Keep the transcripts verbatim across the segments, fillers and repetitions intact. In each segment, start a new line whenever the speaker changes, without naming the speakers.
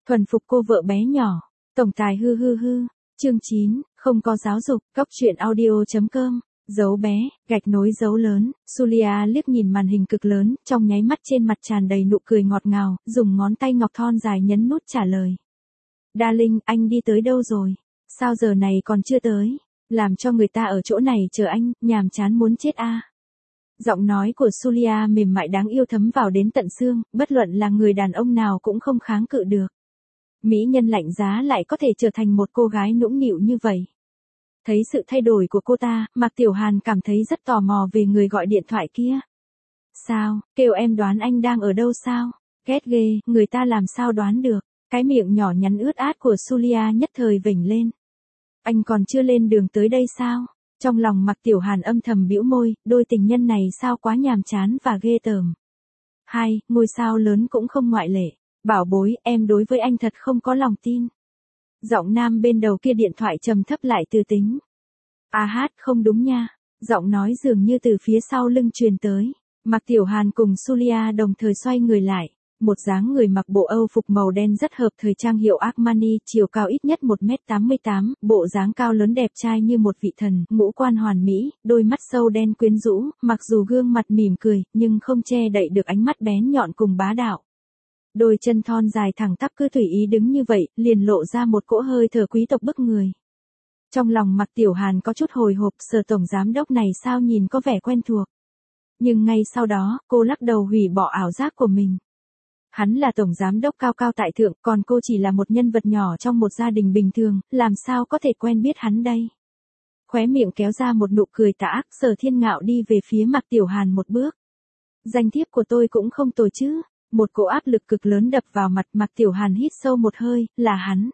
Thuần phục cô vợ bé nhỏ. Tổng tài hư hư hư. Chương chín, không có giáo dục. Cóc truyện audio.com. Dấu bé, gạch nối dấu lớn. Julia liếc nhìn màn hình cực lớn, trong nháy mắt trên mặt tràn đầy nụ cười ngọt ngào, dùng ngón tay ngọc thon dài nhấn nút trả lời. Darling, anh đi tới đâu rồi? Sao giờ này còn chưa tới? Làm cho người ta ở chỗ này chờ anh, nhàm chán muốn chết a. À. Giọng nói của Julia mềm mại đáng yêu thấm vào đến tận xương, bất luận là người đàn ông nào cũng không kháng cự được. Mỹ nhân lạnh giá lại có thể trở thành một cô gái nũng nịu như vậy. Thấy sự thay đổi của cô ta, Mạc Tiểu Hàn cảm thấy rất tò mò về người gọi điện thoại kia. Sao, kêu em đoán anh đang ở đâu sao? Ghét ghê, người ta làm sao đoán được? Cái miệng nhỏ nhắn ướt át của Julia nhất thời vểnh lên. Anh còn chưa lên đường tới đây sao? Trong lòng Mạc Tiểu Hàn âm thầm bĩu môi, đôi tình nhân này sao quá nhàm chán và ghê tởm. Hai, ngôi sao lớn cũng không ngoại lệ. Bảo bối, em đối với anh thật không có lòng tin. Giọng nam bên đầu kia điện thoại trầm thấp lại từ tính. A hát, không đúng nha. Giọng nói dường như từ phía sau lưng truyền tới. Mạc Tiểu Hàn cùng Julia đồng thời xoay người lại. Một dáng người mặc bộ Âu phục màu đen rất hợp thời trang hiệu Armani, chiều cao ít nhất một mét tám mươi tám, bộ dáng cao lớn đẹp trai như một vị thần, ngũ quan hoàn mỹ, đôi mắt sâu đen quyến rũ, mặc dù gương mặt mỉm cười, nhưng không che đậy được ánh mắt bén nhọn cùng bá đạo. Đôi chân thon dài thẳng tắp cứ tùy ý đứng như vậy, liền lộ ra một cỗ hơi thở quý tộc bức người. Trong lòng Mạc Tiểu Hàn có chút hồi hộp, Sở tổng giám đốc này sao nhìn có vẻ quen thuộc. Nhưng ngay sau đó, cô lắc đầu hủy bỏ ảo giác của mình. Hắn là tổng giám đốc cao cao tại thượng, còn cô chỉ là một nhân vật nhỏ trong một gia đình bình thường, làm sao có thể quen biết hắn đây. Khóe miệng kéo ra một nụ cười tà ác, Sở Thiên Ngạo đi về phía Mạc Tiểu Hàn một bước. Danh thiếp của tôi cũng không tồi chứ. Một cỗ áp lực cực lớn đập vào mặt, Mạc Tiểu Hàn hít sâu một hơi, là hắn.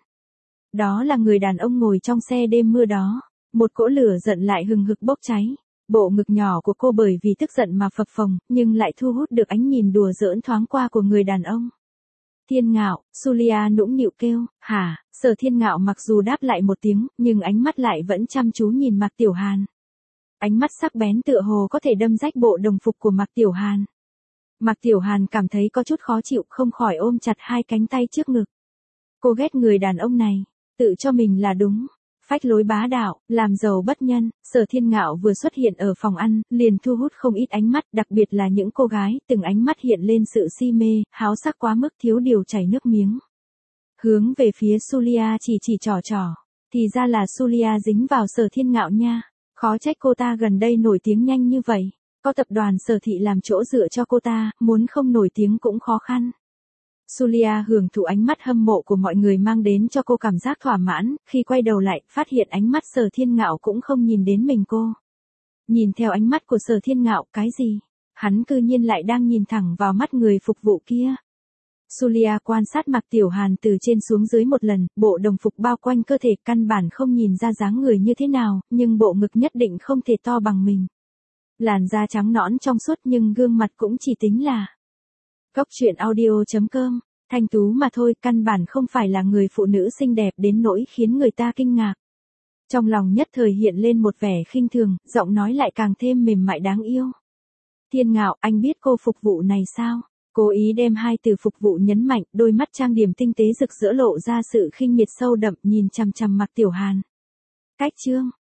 Đó là người đàn ông ngồi trong xe đêm mưa đó. Một cỗ lửa giận lại hừng hực bốc cháy. Bộ ngực nhỏ của cô bởi vì tức giận mà phập phồng, nhưng lại thu hút được ánh nhìn đùa giỡn thoáng qua của người đàn ông. Thiên Ngạo, Julia nũng nịu kêu, hả? Sở Thiên Ngạo mặc dù đáp lại một tiếng, nhưng ánh mắt lại vẫn chăm chú nhìn Mạc Tiểu Hàn. Ánh mắt sắc bén tựa hồ có thể đâm rách bộ đồng phục của Mạc Tiểu Hàn. Mạc Tiểu Hàn cảm thấy có chút khó chịu, không khỏi ôm chặt hai cánh tay trước ngực. Cô ghét người đàn ông này, tự cho mình là đúng, phách lối bá đạo, làm giàu bất nhân. Sở Thiên Ngạo vừa xuất hiện ở phòng ăn, liền thu hút không ít ánh mắt, đặc biệt là những cô gái, từng ánh mắt hiện lên sự si mê, háo sắc quá mức thiếu điều chảy nước miếng. Hướng về phía Julia chỉ chỉ trò trò, thì ra là Julia dính vào Sở Thiên Ngạo nha, khó trách cô ta gần đây nổi tiếng nhanh như vậy. Có tập đoàn Sở Thị làm chỗ dựa cho cô ta, muốn không nổi tiếng cũng khó khăn. Julia hưởng thụ ánh mắt hâm mộ của mọi người mang đến cho cô cảm giác thỏa mãn, khi quay đầu lại, phát hiện ánh mắt Sở Thiên Ngạo cũng không nhìn đến mình cô. Nhìn theo ánh mắt của Sở Thiên Ngạo, cái gì? Hắn cư nhiên lại đang nhìn thẳng vào mắt người phục vụ kia. Julia quan sát Mạc Tiểu Hàn từ trên xuống dưới một lần, bộ đồng phục bao quanh cơ thể căn bản không nhìn ra dáng người như thế nào, nhưng bộ ngực nhất định không thể to bằng mình. Làn da trắng nõn trong suốt nhưng gương mặt cũng chỉ tính là. Cóc truyện audio.com, thanh tú mà thôi, căn bản không phải là người phụ nữ xinh đẹp đến nỗi khiến người ta kinh ngạc. Trong lòng nhất thời hiện lên một vẻ khinh thường, giọng nói lại càng thêm mềm mại đáng yêu. Thiên Ngạo, anh biết cô phục vụ này sao? Cố ý đem hai từ phục vụ nhấn mạnh, đôi mắt trang điểm tinh tế rực rỡ lộ ra sự khinh miệt sâu đậm, nhìn chằm chằm Mạc Tiểu Hàn. Cách chương.